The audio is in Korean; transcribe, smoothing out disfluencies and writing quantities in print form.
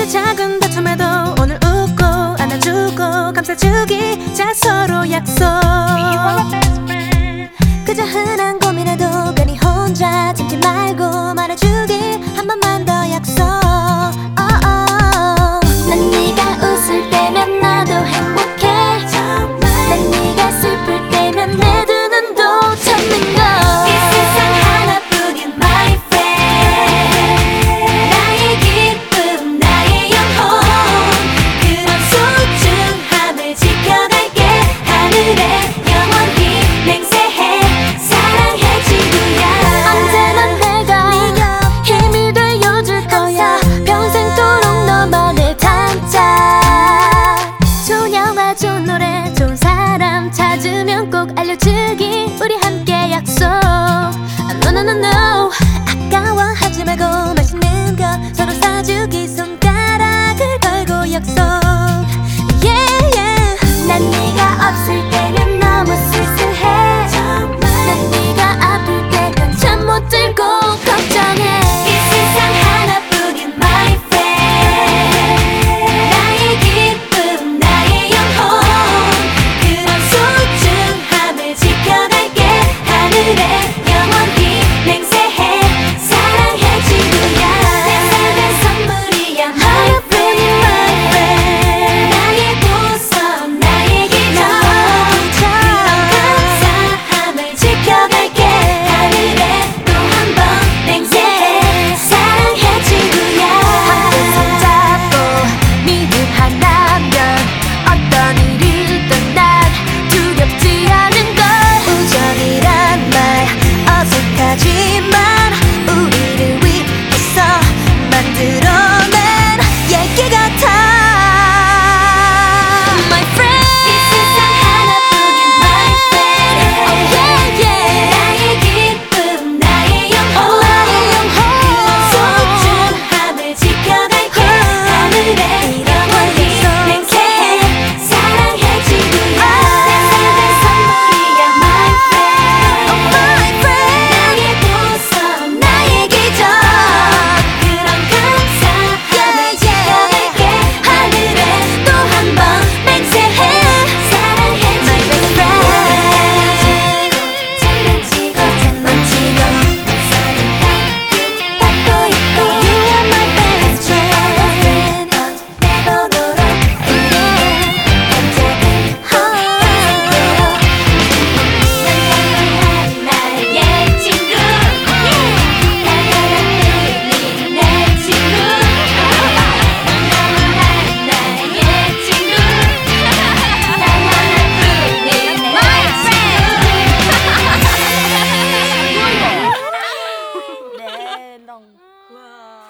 작은 다툼에도 오늘 웃고 안아주고 감싸주기. 자 서로 약속. 그저 흔한 고민에도 괜히 혼자 참지 말고 말해주기. 한 번만 더 약속. 난 네가 웃을 때면 나도 행복해. 난 네가 슬플 때면 내 두 눈도 찾는 걸. 이 세상 하나뿐인 my friend. 나의 기쁨 나의 영혼. 그런 소중함을 지켜갈게. 하늘에 영원히 맹세해. 사랑해 지구야. 언제나 내가 네가 힘이 되어줄 거야. 평생도록 너만의 단짝. 좋은 영화 좋은 노래 좋은 사람 찾으면 꼭 알려주기. 우리 함께 약속. No no no no. 아까워하지 말고 맛있는 거 서로 사주기. 손가락을 걸고 약속. Yeah yeah. 난 네가 없을 때면 너무 쓸쓸해. 난 네가 아플 때면 잠 못 들고 걱정해. 이 세상 하나뿐인 my friend. 나의 기쁨 나의 영혼. 그런 소중함을 지켜갈게. 하늘에 영원히 맹세해. 사랑해 지구야. 내 삶의 선물이야 my friend. 나의 보석 나의 기적. 그런 감사함을 지켜갈게. 하늘에 또 한 번 맹세해. 사랑해 지구야. 함께 손잡고 믿음 하나면 어떤 일이든 난 두렵지 않은 걸. 우정이란 말 어색하지만 우리를 위해서 만들어낸 얘기 같아. My friend. 이 세상 하나뿐인 my friend. Oh yeah yeah. 나의 기쁨 나의 영혼. 그런 소중함을 지켜갈게. 하늘에 영원히 맹세해. 사랑해 지구야. 내 삶의 선물이야 my friend. Oh my friend. 나의 보석 나의 기적. 그런 감사함을 지켜갈게. 하늘에 또 한 번 맹세해. 사랑해 my best friend. 장난치고 장난치고 서로 받고 있고. You are my best friend. 내보도록 나의 친구. 달달한 우리 내 친구. 나의 친구. 달달한 우리 my friend. 네, 넌.